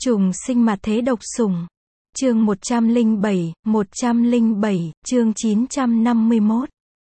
Trùng sinh mặt thế độc sủng. Chương 107, chương 951.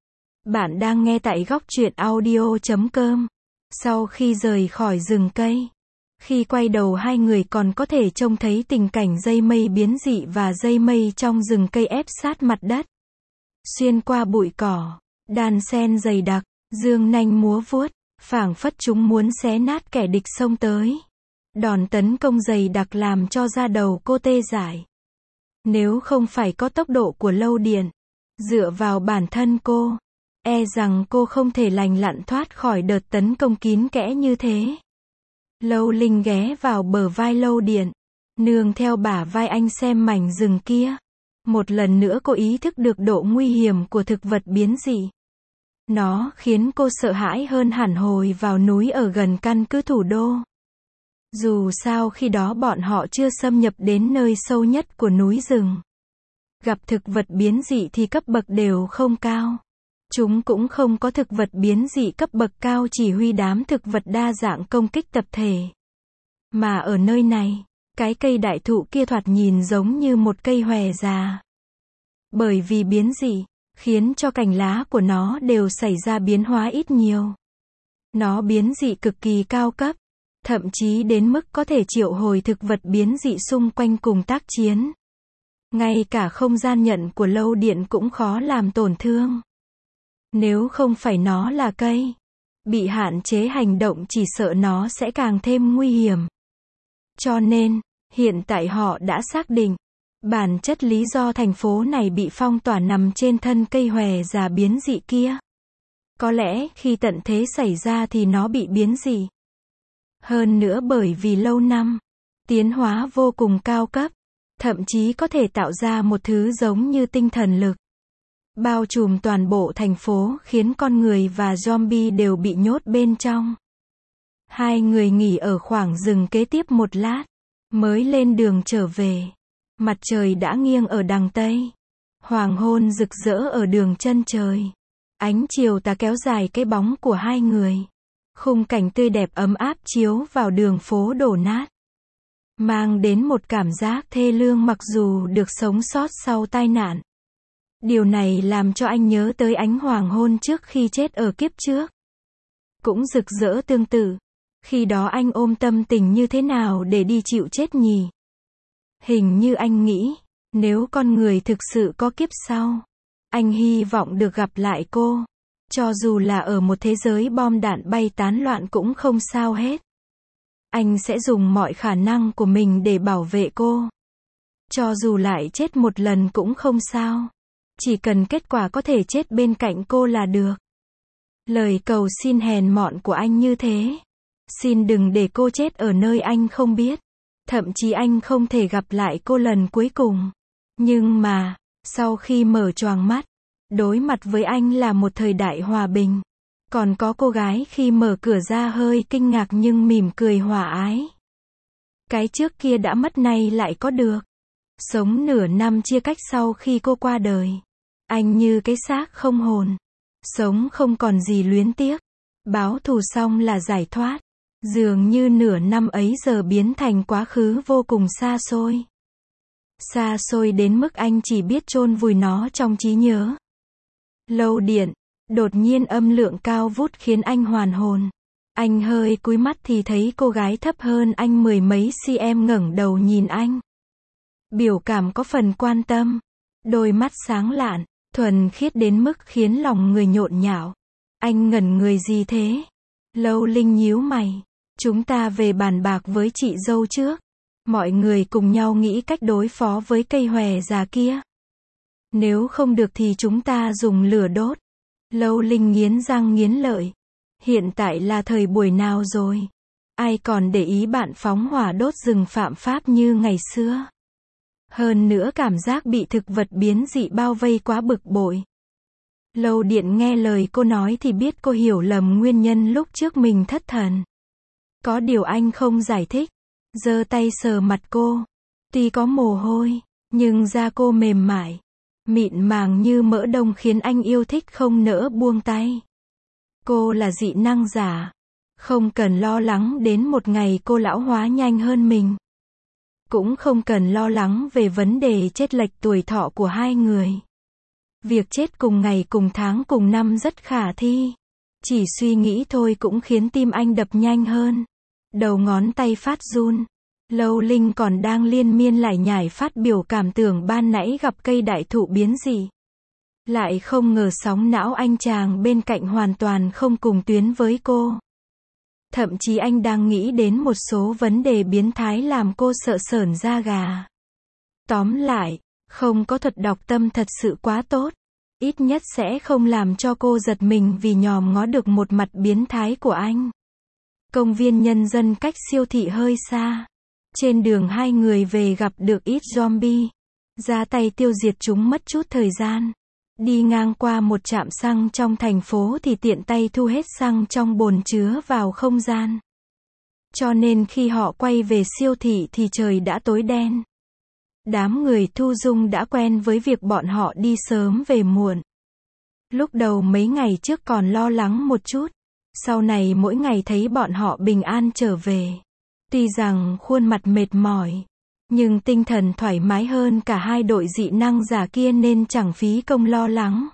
Bạn đang nghe tại góc truyện audio.com. Sau khi rời khỏi rừng cây, khi quay đầu hai người còn có thể trông thấy tình cảnh dây mây biến dị và dây mây trong rừng cây ép sát mặt đất. Xuyên qua bụi cỏ, đàn sen dày đặc, dương nanh múa vuốt, phảng phất chúng muốn xé nát kẻ địch xông tới. Đòn tấn công dày đặc làm cho da đầu cô tê dại. Nếu không phải có tốc độ của Lâu Điện, dựa vào bản thân cô, e rằng cô không thể lành lặn thoát khỏi đợt tấn công kín kẽ như thế. Lâu Linh ghé vào bờ vai Lâu Điện, nương theo bả vai anh xem mảnh rừng kia. Một lần nữa cô ý thức được độ nguy hiểm của thực vật biến dị. Nó khiến cô sợ hãi hơn hẳn hồi vào núi ở gần căn cứ thủ đô. Dù sao khi đó bọn họ chưa xâm nhập đến nơi sâu nhất của núi rừng. Gặp thực vật biến dị thì cấp bậc đều không cao. Chúng cũng không có thực vật biến dị cấp bậc cao chỉ huy đám thực vật đa dạng công kích tập thể. Mà ở nơi này, cái cây đại thụ kia thoạt nhìn giống như một cây hòe già. Bởi vì biến dị, khiến cho cành lá của nó đều xảy ra biến hóa ít nhiều. Nó biến dị cực kỳ cao cấp, thậm chí đến mức có thể triệu hồi thực vật biến dị xung quanh cùng tác chiến. Ngay cả không gian nhận của Lâu Điện cũng khó làm tổn thương. Nếu không phải nó là cây bị hạn chế hành động chỉ sợ nó sẽ càng thêm nguy hiểm. Cho nên, hiện tại họ đã xác định, bản chất lý do thành phố này bị phong tỏa nằm trên thân cây hòe già biến dị kia. Có lẽ khi tận thế xảy ra thì nó bị biến dị. Hơn nữa bởi vì lâu năm, tiến hóa vô cùng cao cấp, thậm chí có thể tạo ra một thứ giống như tinh thần lực. Bao trùm toàn bộ thành phố khiến con người và zombie đều bị nhốt bên trong. Hai người nghỉ ở khoảng rừng kế tiếp một lát, mới lên đường trở về. Mặt trời đã nghiêng ở đằng Tây. Hoàng hôn rực rỡ ở đường chân trời. Ánh chiều tà kéo dài cái bóng của hai người. Khung cảnh tươi đẹp ấm áp chiếu vào đường phố đổ nát. Mang đến một cảm giác thê lương mặc dù được sống sót sau tai nạn. Điều này làm cho anh nhớ tới ánh hoàng hôn trước khi chết ở kiếp trước. Cũng rực rỡ tương tự. Khi đó anh ôm tâm tình như thế nào để đi chịu chết nhỉ? Hình như anh nghĩ, nếu con người thực sự có kiếp sau, anh hy vọng được gặp lại cô. Cho dù là ở một thế giới bom đạn bay tán loạn cũng không sao hết. Anh sẽ dùng mọi khả năng của mình để bảo vệ cô. Cho dù lại chết một lần cũng không sao. Chỉ cần kết quả có thể chết bên cạnh cô là được. Lời cầu xin hèn mọn của anh như thế. Xin đừng để cô chết ở nơi anh không biết. Thậm chí anh không thể gặp lại cô lần cuối cùng. Nhưng mà, sau khi mở choàng mắt, đối mặt với anh là một thời đại hòa bình. Còn có cô gái khi mở cửa ra hơi kinh ngạc nhưng mỉm cười hòa ái. Cái trước kia đã mất nay lại có được. Sống nửa năm chia cách sau khi cô qua đời. Anh như cái xác không hồn. Sống không còn gì luyến tiếc. Báo thù xong là giải thoát. Dường như nửa năm ấy giờ biến thành quá khứ vô cùng xa xôi. Xa xôi đến mức anh chỉ biết chôn vùi nó trong trí nhớ. Lâu Điện, đột nhiên âm lượng cao vút khiến anh hoàn hồn. Anh hơi cúi mắt thì thấy cô gái thấp hơn anh mười mấy cm ngẩng đầu nhìn anh. Biểu cảm có phần quan tâm. Đôi mắt sáng lạn, thuần khiết đến mức khiến lòng người nhộn nhạo. Anh ngẩn người gì thế? Lâu Linh nhíu mày. Chúng ta về bàn bạc với chị dâu trước. Mọi người cùng nhau nghĩ cách đối phó với cây hòe già kia. Nếu không được thì chúng ta dùng lửa đốt. Lâu Linh nghiến răng nghiến lợi. Hiện tại là thời buổi nào rồi? Ai còn để ý bạn phóng hỏa đốt rừng phạm pháp như ngày xưa? Hơn nữa cảm giác bị thực vật biến dị bao vây quá bực bội. Lâu Điện nghe lời cô nói thì biết cô hiểu lầm nguyên nhân lúc trước mình thất thần. Có điều anh không giải thích. Giơ tay sờ mặt cô. Tuy có mồ hôi, nhưng da cô mềm mại, mịn màng như mỡ đông khiến anh yêu thích không nỡ buông tay. Cô là dị năng giả. Không cần lo lắng đến một ngày cô lão hóa nhanh hơn mình. Cũng không cần lo lắng về vấn đề chênh lệch tuổi thọ của hai người. Việc chết cùng ngày cùng tháng cùng năm rất khả thi. Chỉ suy nghĩ thôi cũng khiến tim anh đập nhanh hơn. Đầu ngón tay phát run. Lâu Linh còn đang liên miên lải nhải phát biểu cảm tưởng ban nãy gặp cây đại thụ biến dị. Lại không ngờ sóng não anh chàng bên cạnh hoàn toàn không cùng tuyến với cô. Thậm chí anh đang nghĩ đến một số vấn đề biến thái làm cô sợ sởn da gà. Tóm lại, không có thuật đọc tâm thật sự quá tốt. Ít nhất sẽ không làm cho cô giật mình vì nhòm ngó được một mặt biến thái của anh. Công viên nhân dân cách siêu thị hơi xa. Trên đường hai người về gặp được ít zombie. Ra tay tiêu diệt chúng mất chút thời gian. Đi ngang qua một trạm xăng trong thành phố thì tiện tay thu hết xăng trong bồn chứa vào không gian. Cho nên khi họ quay về siêu thị thì trời đã tối đen. Đám người Thu Dung đã quen với việc bọn họ đi sớm về muộn. Lúc đầu mấy ngày trước còn lo lắng một chút. Sau này mỗi ngày thấy bọn họ bình an trở về. Tuy rằng khuôn mặt mệt mỏi, nhưng tinh thần thoải mái hơn cả hai đội dị năng giả kia nên chẳng phí công lo lắng.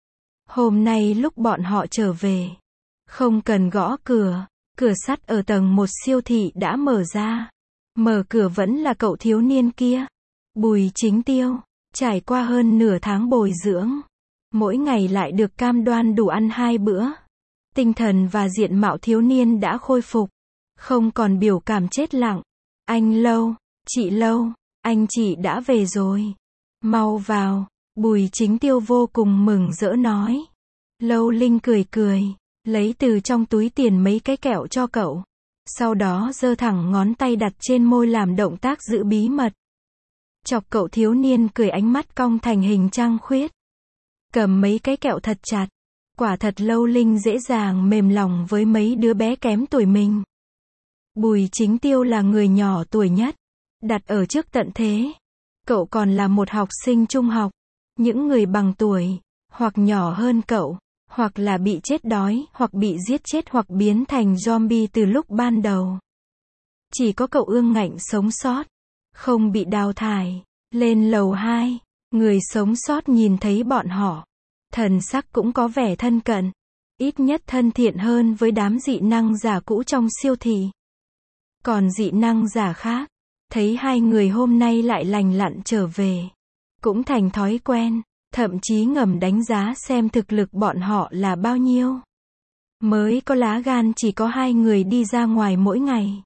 Hôm nay lúc bọn họ trở về, không cần gõ cửa, cửa sắt ở tầng 1 siêu thị đã mở ra. Mở cửa vẫn là cậu thiếu niên kia, Bùi Chính Tiêu, trải qua hơn nửa tháng bồi dưỡng. Mỗi ngày lại được cam đoan đủ ăn 2 bữa. Tinh thần và diện mạo thiếu niên đã khôi phục, không còn biểu cảm chết lặng. Anh Lâu, chị Lâu, anh chị đã về rồi. Mau vào, Bùi Chính Tiêu vô cùng mừng rỡ nói. Lâu Linh cười cười, lấy từ trong túi tiền mấy cái kẹo cho cậu. Sau đó giơ thẳng ngón tay đặt trên môi làm động tác giữ bí mật. Chọc cậu thiếu niên cười ánh mắt cong thành hình trăng khuyết. Cầm mấy cái kẹo thật chặt. Quả thật Lâu Linh dễ dàng mềm lòng với mấy đứa bé kém tuổi mình. Bùi Chính Tiêu là người nhỏ tuổi nhất, đặt ở trước tận thế. Cậu còn là một học sinh trung học. Những người bằng tuổi, hoặc nhỏ hơn cậu, hoặc là bị chết đói, hoặc bị giết chết hoặc biến thành zombie từ lúc ban đầu. Chỉ có cậu ương ngạnh sống sót, không bị đào thải. Lên lầu 2, người sống sót nhìn thấy bọn họ. Thần sắc cũng có vẻ thân cận, ít nhất thân thiện hơn với đám dị năng giả cũ trong siêu thị. Còn dị năng giả khác, thấy hai người hôm nay lại lành lặn trở về, cũng thành thói quen, thậm chí ngầm đánh giá xem thực lực bọn họ là bao nhiêu. Mới có lá gan chỉ có 2 người đi ra ngoài mỗi ngày.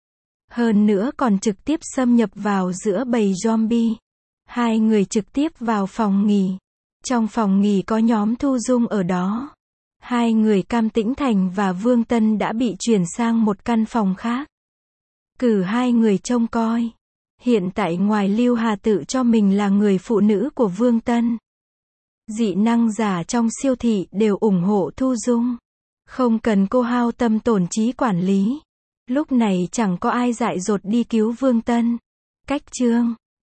Hơn nữa còn trực tiếp xâm nhập vào giữa bầy zombie. 2 người trực tiếp vào phòng nghỉ. Trong phòng nghỉ có nhóm Thu Dung ở đó. 2 người Cam Tĩnh Thành và Vương Tân đã bị chuyển sang một căn phòng khác. Cử 2 người trông coi. Hiện tại ngoài Lưu Hà tự cho mình là người phụ nữ của Vương Tân. Dị năng giả trong siêu thị đều ủng hộ Thu Dung. Không cần cô hao tâm tổn trí quản lý. Lúc này chẳng có ai dại dột đi cứu Vương Tân. Cách chương